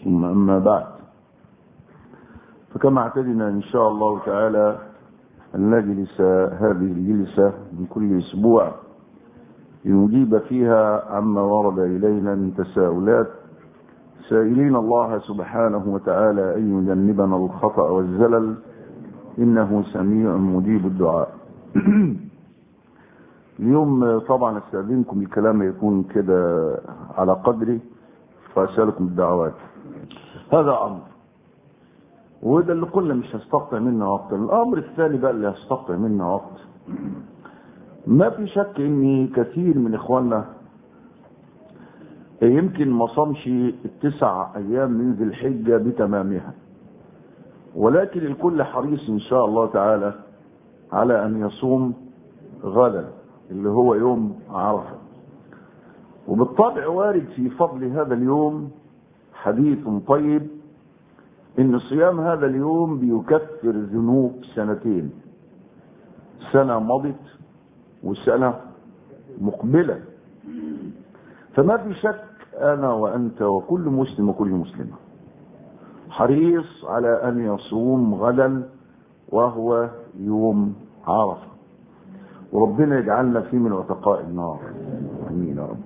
ثم أما بعد، فكما اعتدنا إن شاء الله تعالى أن نجلس هذه الجلسة من كل أسبوع لنجيب فيها عما ورد إلينا من تساؤلات، سائلين الله سبحانه وتعالى أن يجنبنا الخطأ والزلل، إنه سميع مجيب الدعاء. اليوم طبعا استأذنكم الكلام يكون كده على قدري، فأسألكم الدعوات. هذا أمر، وده اللي قلنا مش هستقطع منه وقت. الأمر الثاني بقى اللي هستقطع منه وقت، ما في شك إن كثير من إخواننا يمكن ما صامش 9 أيام من ذي الحجة بتمامها، ولكن الكل حريص إن شاء الله تعالى على أن يصوم غدا اللي هو يوم عرفة. وبالطبع وارد في فضل هذا اليوم حديث طيب إن صيام هذا اليوم بيكفر ذنوب 2 سنة مضت وسنة مقبلة. فما في شك أنا وأنت وكل مسلم وكل مسلمة حريص على أن يصوم غدا وهو يوم عرفة، وربنا يجعلنا فيه من عتقاء النار، امين يا رب.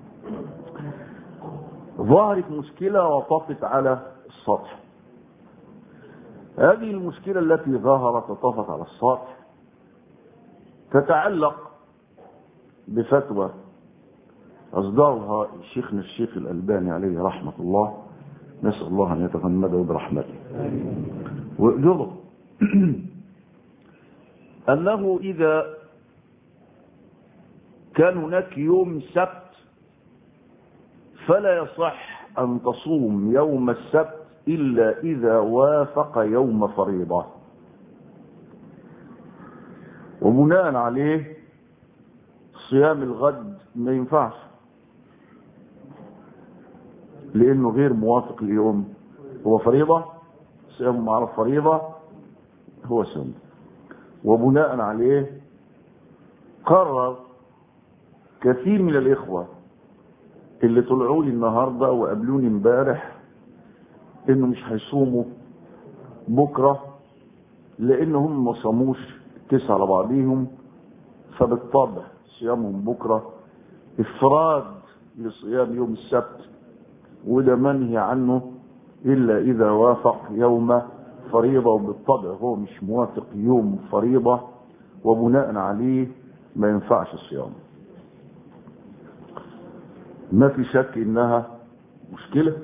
ظهرت مشكلة وطفت على السطح. هذه المشكلة التي ظهرت وطفت على السطح تتعلق بفتوى أصدرها شيخنا الشيخ الألباني عليه رحمة الله، نسأل الله أن يتغمده برحمته ويؤجره، أنه إذا كان هناك يوم سبت فلا يصح أن تصوم يوم السبت إلا إذا وافق يوم فريضة، وبناء عليه صيام الغد ما ينفعش لأنه غير موافق اليوم، هو فريضة، صيام معرف فريضة هو سنة. وبناء عليه قرر كثير من الإخوة اللي طلعوا لي النهاردة وقابلوني امبارح إنه مش هيصوموا بكرة لأنهم ما صاموش 9 على بعضهم، فبالطبع صيامهم بكرة إفراد لصيام يوم السبت، وده منهي عنه إلا إذا وافق يوم فريضة، وبالطبع هو مش موافق يوم فريضة، وبناء عليه ما ينفعش الصيام. ما في شك إنها مشكلة،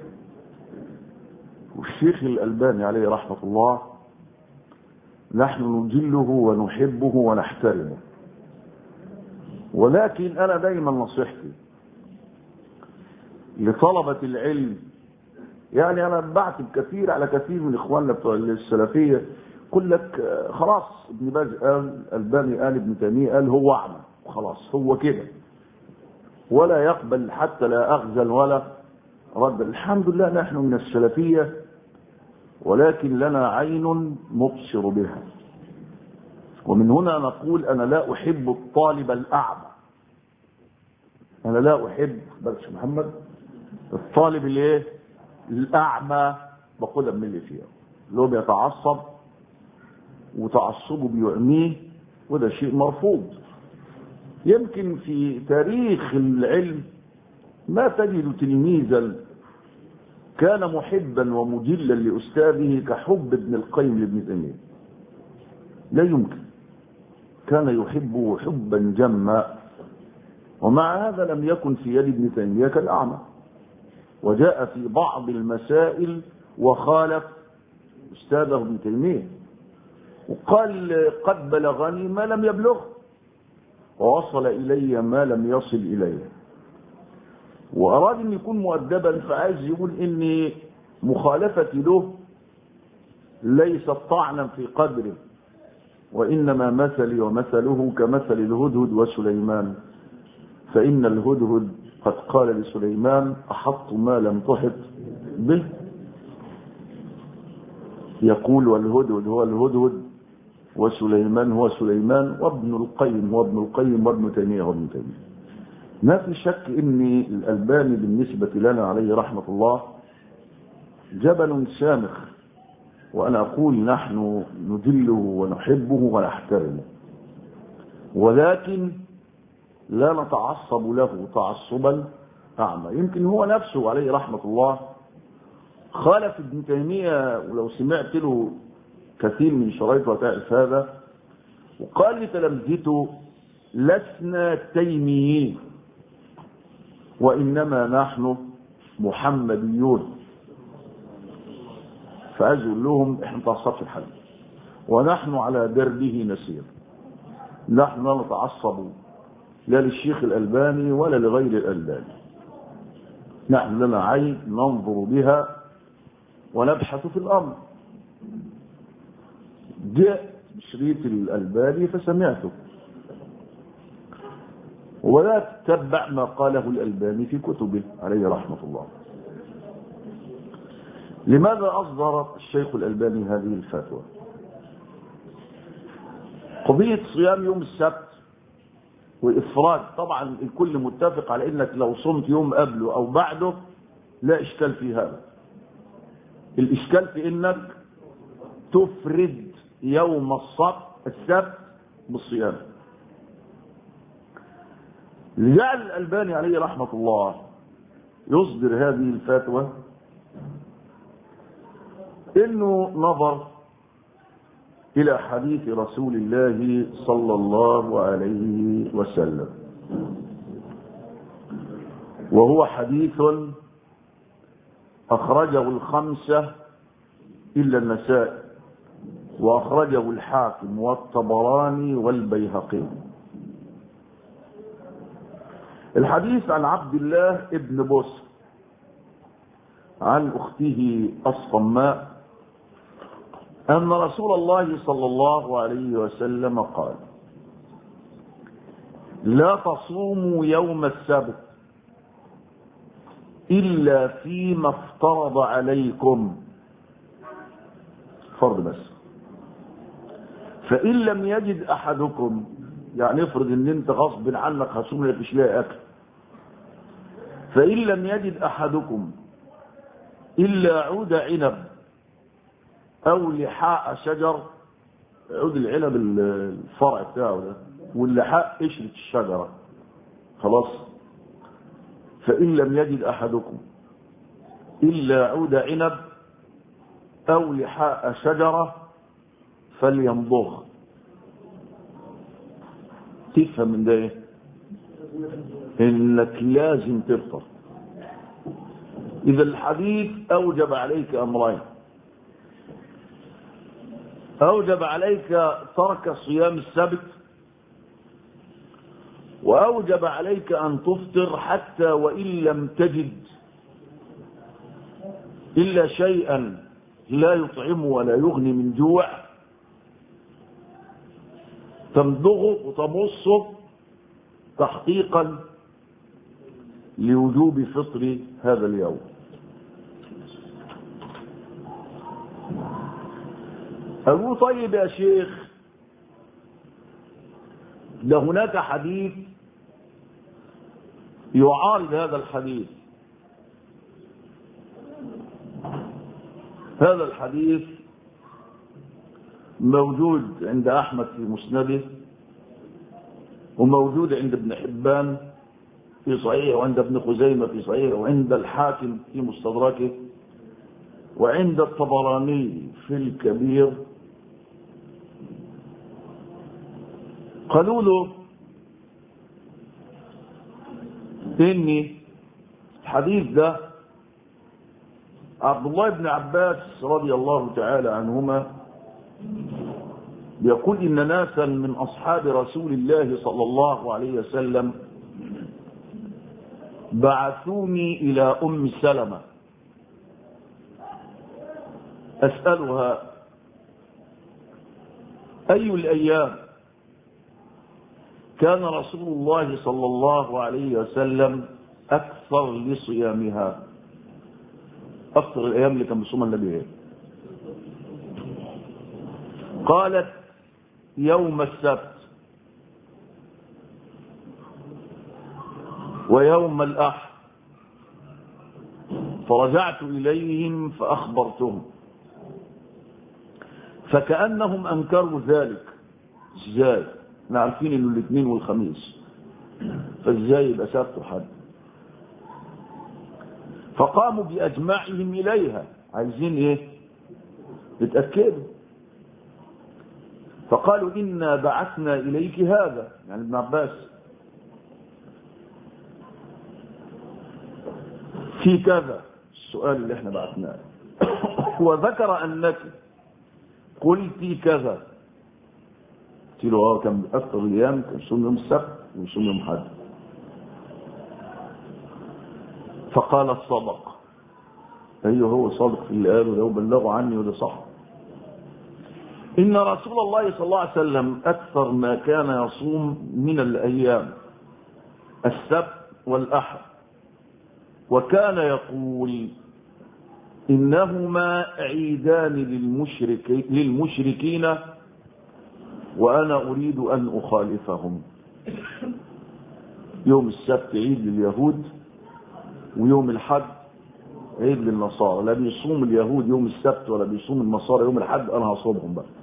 والشيخ الألباني عليه رحمة الله نحن نجله ونحبه ونحترمه، ولكن أنا دايما نصيحتي لطلبة العلم، يعني أنا بعتب كثير على كثير من إخواننا بتوع السلفية، يقول لك خلاص ابن باز قال، الألباني قال، ابن تيمية قال، هو أعمى وخلاص هو كده، ولا يقبل حتى لا أخزل ولا رد. الحمد لله نحن من السلفية، ولكن لنا عين نبصر بها، ومن هنا نقول أنا لا أحب الطالب الأعمى، أنا لا أحب بس محمد الطالب الايه الأعمى، بقولها من اللي فيها اللي هو بيتعصب وتعصبه بيعميه، وده شيء مرفوض. يمكن في تاريخ العلم ما تجد تلميذا كان محبا ومجلا لأستاذه كحب ابن القيم لابن تيمية، لا يمكن، كان يحبه حبا جما، ومع هذا لم يكن في يد ابن تيمية كالأعمى، وجاء في بعض المسائل وخالف أستاذه ابن تيمية، وقال قد بلغني ما لم يبلغه، ووصل إلي ما لم يصل إليه، وأراد أن يكون مؤدبا، فعايز يقول إني مخالفتي له ليست طعنا في قدره، وإنما مثلي ومثله كمثل الهدهد وسليمان، فإن الهدهد قد قال لسليمان أحط ما لم تحط به، يقول والهدهد هو الهدهد وسليمان هو سليمان، وابن القيم هو ابن القيم، وابن تيمية هو ابن تيمية. ما في شك ان الألباني بالنسبة لنا عليه رحمة الله جبل شامخ، وأنا أقول نحن ندله ونحبه ونحترمه، ولكن لا نتعصب له تعصبا أعمى. يمكن هو نفسه عليه رحمة الله خالف ابن تيمية، ولو سمعت له كثير من شرايط وتعرف هذا، وقال لتلامذته لسنا تيميين وإنما نحن محمديون. فأقول لهم احنا تعصبش الحديث ونحن على دربه نسير، نحن لا نتعصب لا للشيخ الألباني ولا لغير الألباني، نحن لنا عين ننظر بها ونبحث في الأمر. جاء شريط الألباني فسمعته، ولا تتبع ما قاله الألباني في كتبه عليه رحمة الله. لماذا أصدر الشيخ الألباني هذه الفتوى؟ قضية صيام يوم السبت وإفراد، طبعا الكل متفق على إنك لو صمت يوم قبله أو بعده لا إشكال في هذا. الإشكال في إنك تفرد يوم السبت بالصيام. لجعل الألباني عليه رحمة الله يصدر هذه الفتوى إنه نظر إلى حديث رسول الله صلى الله عليه وسلم، وهو حديث أخرجه الخمسة إلا النسائي، وأخرجه الحاكم والطبراني والبيهقي. الحديث عن عبد الله ابن بصر عن أخته الصماء أن رسول الله صلى الله عليه وسلم قال: لا تصوموا يوم السبت إلا فيما افترض عليكم، فرض بس، فإن لم يجد أحدكم، يعني افرض ان انت غصب عنك هتصوم لك مش لاقي اكل، فإن لم يجد أحدكم إلا عود عنب أو لحاء شجر، عود العنب الفرع بتاعه ده، واللحاء قشرة الشجرة، خلاص، فإن لم يجد أحدكم إلا عود عنب أو لحاء شجرة فليمضغ. تفهم من ده ايه؟ انك لازم تفطر. اذا الحديث اوجب عليك امرين: اوجب عليك ترك صيام السبت، واوجب عليك ان تفطر حتى وان لم تجد الا شيئا لا يطعم ولا يغني من جوع، تمضغه وتمصه تحقيقا لوجوب فطر هذا اليوم. أقول طيب يا شيخ، ده هناك حديث يعارض هذا الحديث. هذا الحديث موجود عند أحمد في مسنده، وموجود عند ابن حبان في صحيح، وعند ابن خزيمة في صحيح، وعند الحاكم في مستدركه، وعند الطبراني في الكبير. قالوا له إن الحديث ده عبد الله بن عباس رضي الله تعالى عنهما يقول إن ناسا من أصحاب رسول الله صلى الله عليه وسلم بعثوني إلى أم سلمة أسألها أي الأيام كان رسول الله صلى الله عليه وسلم أكثر لصيامها، أكثر الأيام اللي كان بيصومها النبي. قالت: يوم السبت ويوم الأحد فرجعت إليهم فأخبرتهم فكأنهم أنكروا ذلك. ازاي؟ احنا عارفين انه الاثنين والخميس، فازاي يبقى سبت وحد؟ فقاموا بأجمعهم إليها، عايزين ايه؟ يتأكدوا. فقالوا إنا بعثنا إليك هذا، يعني ابن عباس، في كذا، السؤال اللي احنا بعثناه وذكر أنك قلت كذا. قلت له كان أكثر الأيام كان يصوم يوم السبت ويصوم يوم حد. فقال الصدق، أيوه هو صادق في اللي قاله ده وبلغوا عني وده صح. إن رسول الله صلى الله عليه وسلم أكثر ما كان يصوم من الأيام السبت والأحد، وكان يقول إنهما عيدان للمشركين وأنا أريد أن أخالفهم. يوم السبت عيد لليهود ويوم الحد عيد للنصارى. لا بيصوم اليهود يوم السبت ولا بيصوم النصارى يوم الحد، أنا هصومهم بقى.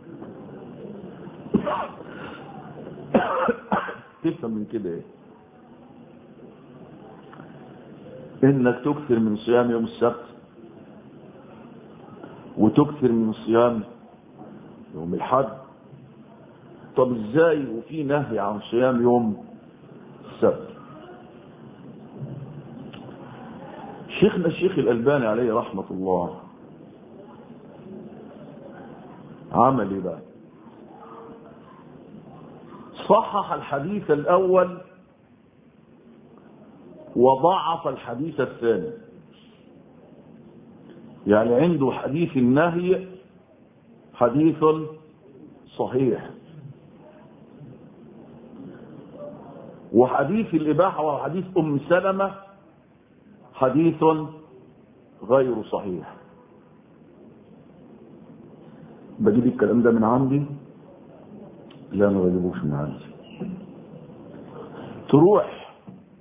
تفهم من كده ايه؟ انك تكثر من صيام يوم السبت وتكثر من صيام يوم الحد. طب ازاي وفي نهي عن صيام يوم السبت؟ شيخنا الشيخ الألباني عليه رحمة الله عمل ايه بقى؟ صحح الحديث الأول وضعف الحديث الثاني. يعني عنده حديث النهي حديث صحيح، وحديث الإباحة وحديث أم سلمة حديث غير صحيح. بجيب الكلام ده من عندي؟ لا، ما بجيبوش من عندي. تروح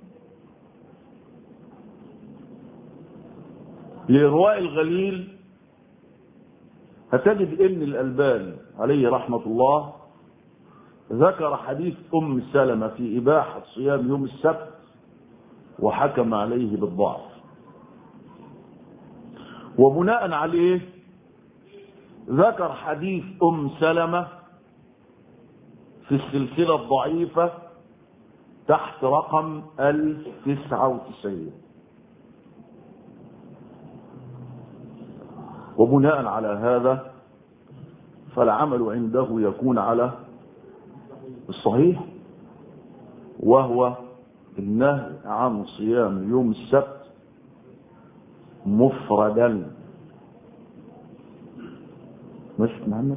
لإرواء الغليل هتجد ابن الألباني عليه رحمة الله ذكر حديث أم سلمة في إباحة صيام يوم السبت وحكم عليه بالضعف، وبناء عليه ذكر حديث أم سلمة في السلسلة الضعيفة تحت رقم 1099. وبناء على هذا فالعمل عنده يكون على الصحيح، وهو النهي عن صيام يوم السبت مفردا. مش محمد؟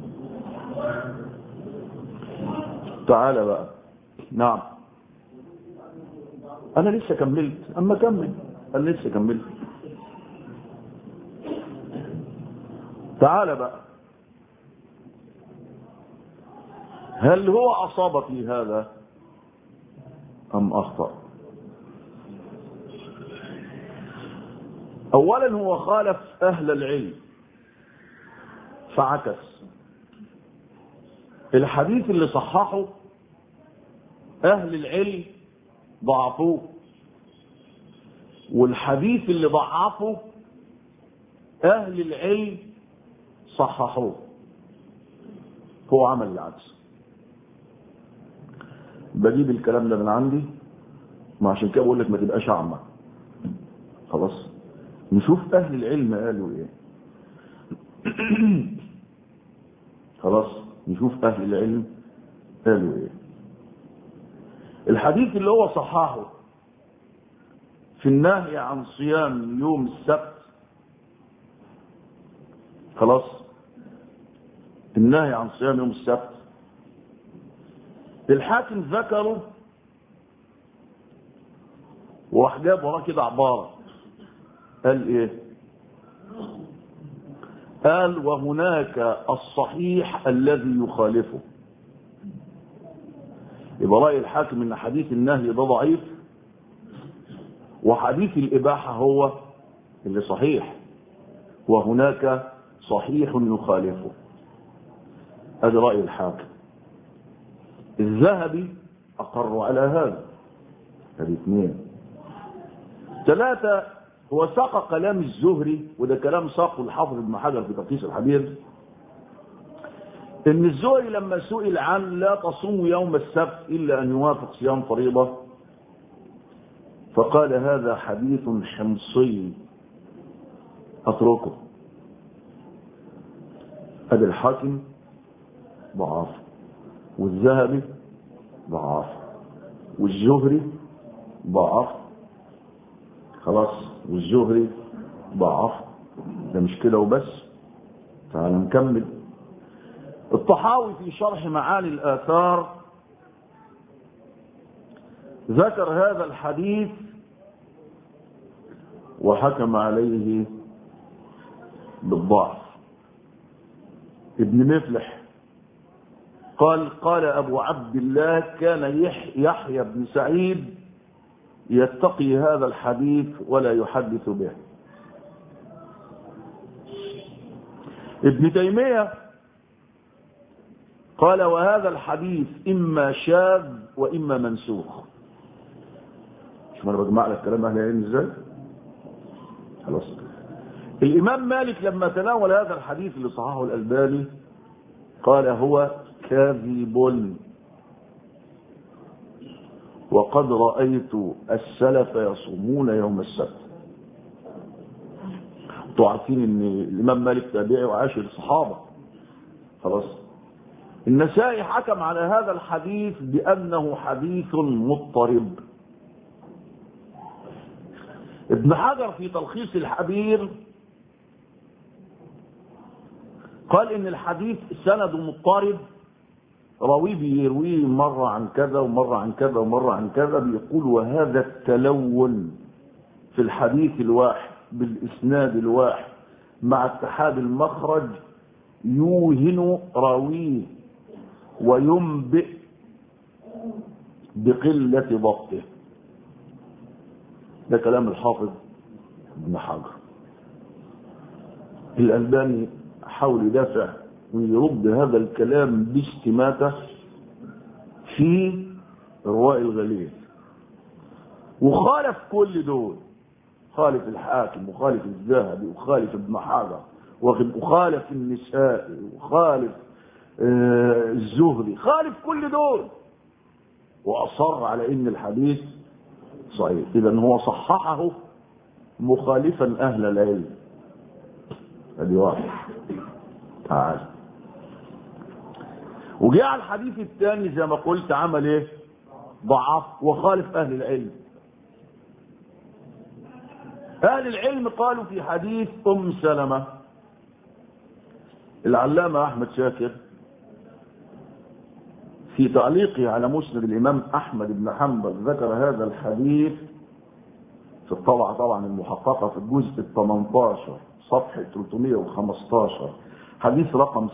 تعالى بقى. نعم، انا لسه كملت. اما كمل، انا لسه كملت. تعالى بقى. هل هو أصاب في هذا أم أخطأ؟ أولا هو خالف أهل العلم فعكس. الحديث اللي صححه أهل العلم ضعفوه، والحديث اللي ضعفه أهل العلم صححوه. هو عمل العكس. بجيب الكلام ده من عندي، ما عشان كده بقول لك ما تبقاش اعمى. خلاص، نشوف اهل العلم قالوا ايه. خلاص، نشوف اهل العلم قالوا ايه. الحديث اللي هو صححه في النهي عن صيام يوم السبت، خلاص، النهي عن صيام يوم السبت، الحاكم ذكره وجاب وراه كده عبارة. قال ايه؟ قال وهناك الصحيح الذي يخالفه. يبقى رأي الحاكم ان حديث النهي ده ضعيف، وحديث الإباحة هو اللي صحيح، وهناك صحيح يخالفه. هذا رأي الحاكم. الذهبي أقر على هذا. هذه 2. 3 هو ساق كلام الزهري، وده كلام ساقه الحافظ ابن حجر في تلخيص الحبير، ان الزهري لما سئل عن لا تصوم يوم السبت الا ان يوافق صيام فريضه، فقال هذا حديث حمصي اتركه. هذا الحاكم ضعاف، والذهبي ضعاف، والزهري ضعف. خلاص، والزهري ضعف. ده مش كده وبس، تعال نكمل. الطحاوي في شرح معاني الآثار ذكر هذا الحديث وحكم عليه بالضعف. ابن مفلح قال أبو عبد الله كان يحيى بن سعيد يتقي هذا الحديث ولا يحدث به. ابن تيمية قال وهذا الحديث إما شاذ وإما منسوخ. شوف أنا بجمع لك كلام أهل العلم إزاي. خلاص. الإمام مالك لما تناول هذا الحديث اللي صححه الألباني قال هو كاذب، وقد رأيت السلف يصومون يوم السبت. انتوا عارفين ان الإمام مالك تابعي وعاشر الصحابة. خلاص. النسائي حكم على هذا الحديث بأنه حديث مضطرب. ابن حجر في تلخيص الحبير قال ان الحديث سند مضطرب، راوي بيرويه مرة عن كذا ومرة عن كذا ومرة عن كذا، بيقول وهذا التلون في الحديث الواحد بالإسناد الواحد مع اتحاد المخرج يوهن راويه وينبئ بقلة ضبطه. ده كلام الحافظ ابن حجر. الألباني حاول يدافع ويرد هذا الكلام باستماتة في رواء الغليل، وخالف كل دول، خالف الحاكم وخالف الذهبي وخالف ابن حجر وخالف النسائي وخالف الزهري، خالف كل دول، وأصر على ان الحديث صحيح. اذا هو صححه مخالفا اهل العلم. ادي واحد. تعال. وجاء الحديث الثاني زي ما قلت عمل ايه؟ ضعف وخالف اهل العلم. اهل العلم قالوا في حديث سلمة، العلامة احمد شاكر في تعليقه على مسند الامام احمد بن حنبل ذكر هذا الحديث في الطبعة طبعا المحققة في الجزء 18 صفحة 315، حديث رقم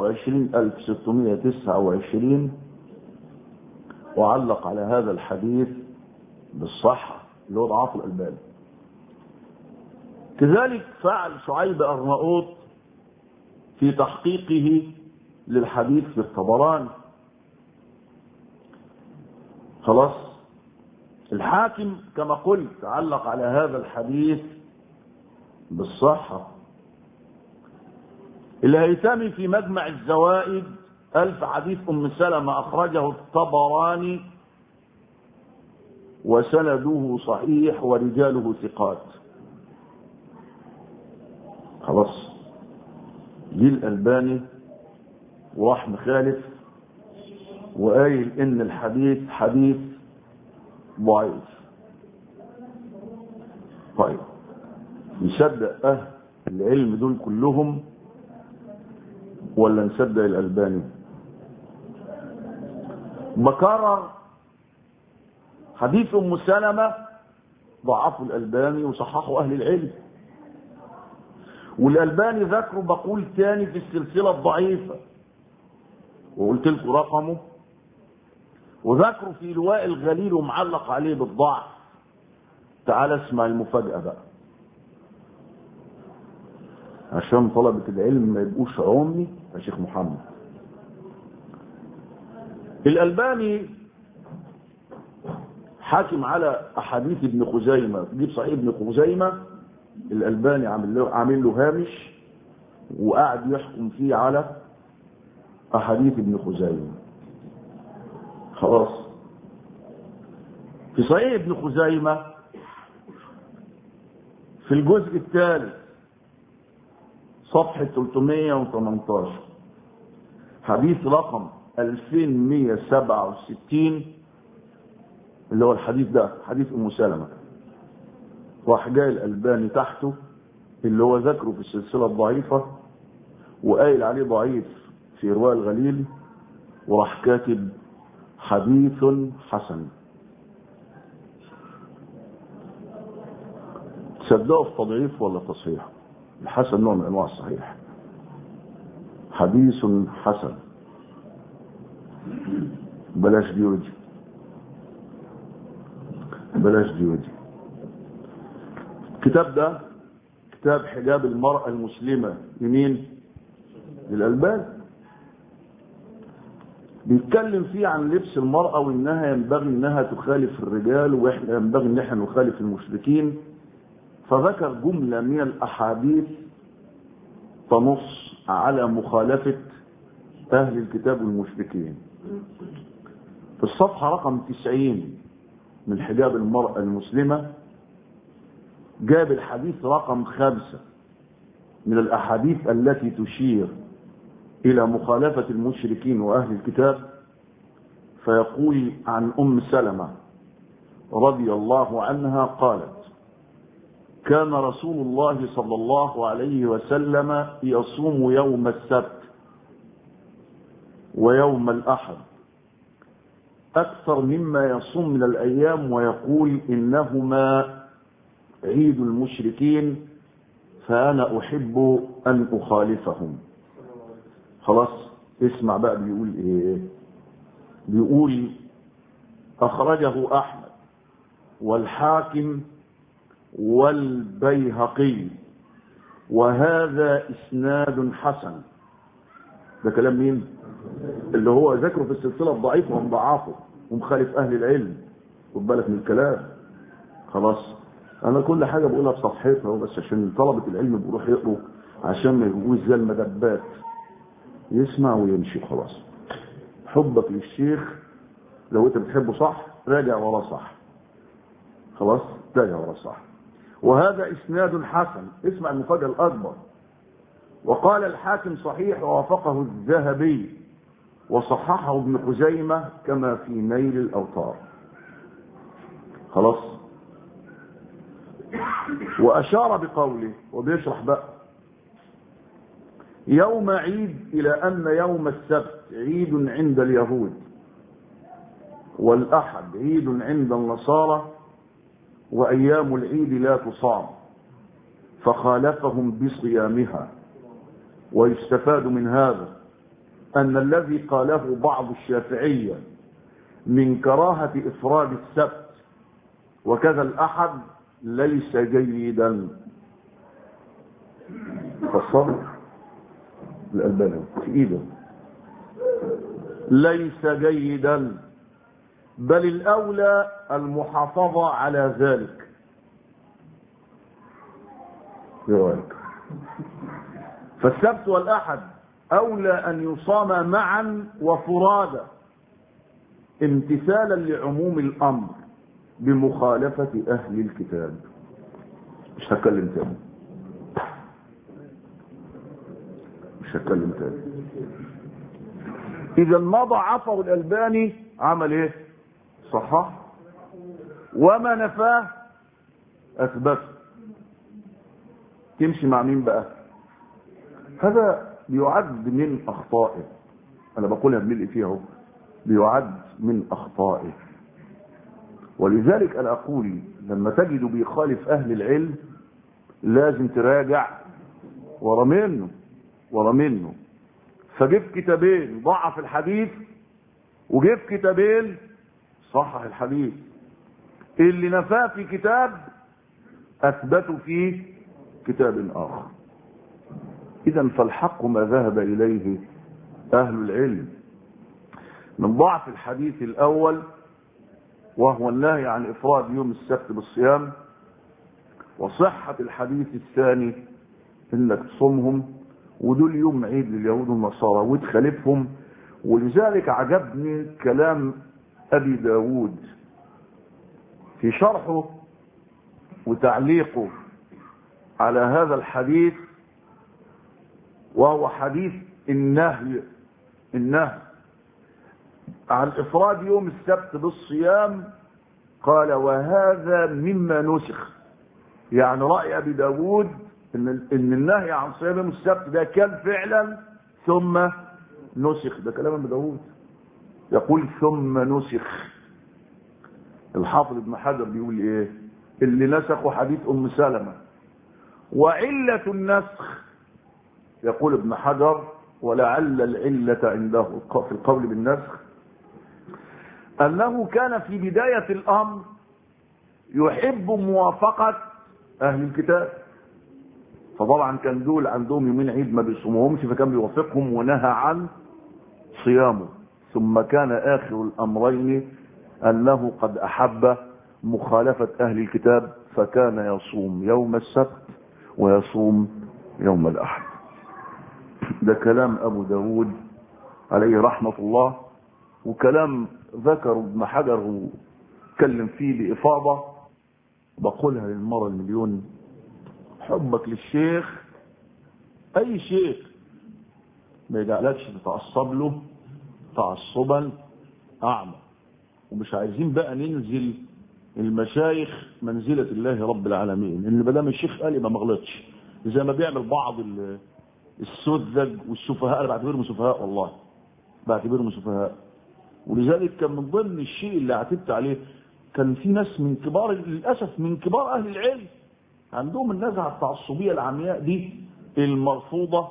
26629، وعلق على هذا الحديث بالصحة اللي هو ضعف الألباني. كذلك فعل شعيب أرناؤوط في تحقيقه للحديث في الطبراني. خلاص. الحاكم كما قلت علق على هذا الحديث بالصحة. الهيثمي في مجمع الزوائد ألف حديث سلمة أخرجه الطبراني وسنده صحيح ورجاله ثقات. خلاص. جه الألباني وراح مخالف وقايل إن الحديث حديث ضعيف. طيب يصدق أهل العلم دول كلهم ولا نصدق الألباني؟ بكرر حديث سلمة ضعفه الألباني وصححه أهل العلم، والألباني ذكره بقول تاني في السلسلة الضعيفة وقلت لكم رقمه، وذكره في لواء الغليل ومعلق عليه بالضعف. تعال اسمع المفاجأة بقى. عشان طلبة العلم ما يبقوش عمي يا شيخ محمد. الألباني حاكم على أحاديث ابن خزيمة، تجيب صحيح ابن خزيمة، الألباني عامل له هامش وقاعد يحكم فيه على أحاديث ابن خزيمة. خلاص. في صحيح ابن خزيمة في الجزء الثالث صفحة 318 حديث رقم 2167 اللي هو الحديث ده حديث أم سلمة، راح جاي الألباني تحته اللي هو ذكره في السلسلة الضعيفة وقايل عليه ضعيف في رواية الغليل، وراح كاتب حديث حسن. تصدقوا في تضعيف ولا تصحيح؟ الحسن نوع من انواع الصحيح. حديث حسن، بلاش دي ودي، بلاش دي ودي. الكتاب ده كتاب حجاب المرأة المسلمة لمين؟ للألباني. بيتكلم فيه عن لبس المرأة وانها ينبغي انها تخالف الرجال واحنا ينبغي ان احنا نخالف المشركين، فذكر جملة من الأحاديث تنص على مخالفة أهل الكتاب والمشركين. في الصفحة رقم 90 من حجاب المرأة المسلمة جاب الحديث رقم 5 من الأحاديث التي تشير إلى مخالفة المشركين وأهل الكتاب، فيقول عن أم سلمة رضي الله عنها قالت: كان رسول الله صلى الله عليه وسلم يصوم يوم السبت ويوم الأحد أكثر مما يصوم من الأيام، ويقول إنهما عيد المشركين فأنا أحب أن أخالفهم. خلاص اسمع بقى بيقول إيه. بيقول: أخرجه أحمد والحاكم والبيهقي وهذا إسناد حسن. ده كلام مين؟ اللي هو ذكره في السلسلة الضعيفة ومضاعفه ومخالف أهل العلم. خد بالك من الكلام. خلاص أنا كل حاجة بقولها بصفحتها بس عشان طلبة العلم بيروح يقروا، عشان ما يبقوش زي المدبات يسمع ويمشي. خلاص حبك للشيخ لو انت بتحبه صح راجع وراه صح. خلاص راجع وراه صح. وهذا إسناد حسن. اسمع المفاجأة الأكبر: وقال الحاكم صحيح ووافقه الذهبي وصححه ابن خزيمة كما في نيل الأوطار. خلاص. وأشار بقوله وبيشرح بقى: يوم عيد إلى أن يوم السبت عيد عند اليهود والأحد عيد عند النصارى وأيام العيد لا تصام، فخالفهم بصيامها. ويستفاد من هذا أن الذي قاله بعض الشافعية من كراهة إفراد السبت وكذا الأحد ليس جيدا. فصل الألباني في إيده: ليس جيدا، بل الأولى المحافظة على ذلك. يوالك. فالسبت والأحد أولى أن يصام معا وفرادا امتثالا لعموم الأمر بمخالفة أهل الكتاب. مش هتكلم تاني، مش هتكلم تاني. إذا ما ضعفه الألباني عمل إيه؟ صحح. وما نفاه أثبت. تمشي مع مين بقى؟ هذا بيعد من أخطائه. أنا بقولها بملء فيها، بيعد من أخطائه. ولذلك أنا أقول لما تجد بيخالف أهل العلم لازم تراجع ورا منه. فجيب كتابين ضعف الحديث وجيب كتابين صحح الحديث. اللي نفاه في كتاب أثبته في كتاب آخر. إذن فالحق ما ذهب إليه أهل العلم من ضعف الحديث الأول وهو النهي عن إفراد يوم السبت بالصيام، وصحة الحديث الثاني إنك تصومهم، ودول يوم عيد لليهود والنصارى وتخالفهم. ولذلك عجبني كلام أبي داود في شرحه وتعليقه على هذا الحديث، وهو حديث النهي عن إفراد يوم السبت بالصيام. قال وهذا مما نسخ، يعني رأي أبي داود إن النهي عن صيام يوم السبت ده كان فعلا ثم نسخ. ده كلام أبي داود يقول ثم نسخ. الحافظ ابن حجر بيقول إيه؟ اللي نسخوا حديث أم سلمة. وعلة النسخ يقول ابن حجر ولعل العلة عنده في القول بالنسخ أنه كان في بداية الأمر يحب موافقة أهل الكتاب، فطبعا كان دول عندهم يومين عيد ما بيصوموهمش، فكان بيوافقهم ونهى عن صيامه. ثم كان آخر الأمرين أنه قد أحب مخالفة أهل الكتاب، فكان يصوم يوم السبت ويصوم يوم الأحد. ده كلام أبو داود عليه رحمة الله، وكلام ذكر ابن حجر وكلم فيه بإفاضة. بقولها للمرة المليون، حبك للشيخ أي شيخ ما يجعلكش تتعصب له تعصبا أعمى. ومش عايزين بقى ننزل المشايخ منزلة الله رب العالمين، ان ما دام الشيخ قال يبقى ما غلطش، زي ما بيعمل بعض السذج والسفهاء. انا بعتبرهم سفهاء، والله بعتبرهم سفهاء. ولذلك كان من ضمن الشيء اللي اعتدت عليه كان في ناس من كبار، للاسف من كبار اهل العلم، عندهم النزعه التعصبيه العمياء دي المرفوضه.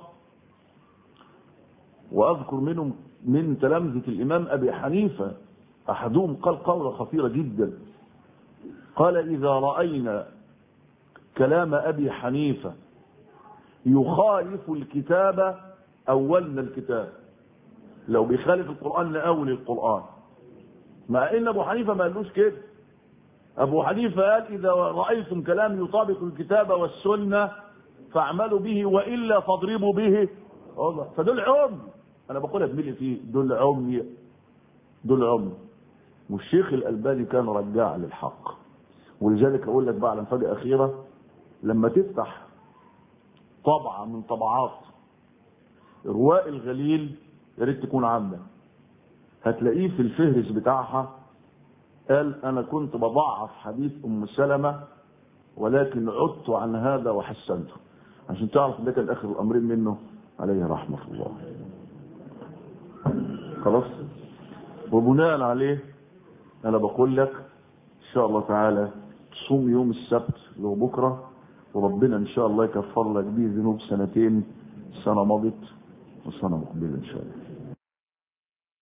واذكر منهم من تلامذه الامام ابي حنيفه احدهم قال قوله خطيره جدا، قال اذا راينا كلام ابي حنيفه يخالف الكتاب اولنا الكتاب. لو بيخالف القران نأول القران، مع ان ابو حنيفه ما قالوش كده. ابو حنيفه قال اذا رايتم كلام يطابق الكتاب والسنه فاعملوا به والا فاضربوا به. فدول عمي، انا بقولها بملء فيه، دول عمي. والشيخ الألباني كان رجاع للحق. ولذلك اقول لك بقى على مفاجأة أخيرة، لما تفتح طبعة من طبعات رواء الغليل، يا ريت تكون عامة، هتلاقيه في الفهرس بتاعها قال انا كنت بضعف حديث ام سلمة ولكن عدت عن هذا وحسنته، عشان تعرف ده كان اخر الامرين منه عليه رحمة الله. خلاص. وبناء عليه انا بقول لك ان شاء الله تعالى تصوم يوم السبت اللي هو بكره، وربنا ان شاء الله يكفر لك بيه ذنوب سنتين، سنه مضت وسنه مقبله ان شاء الله.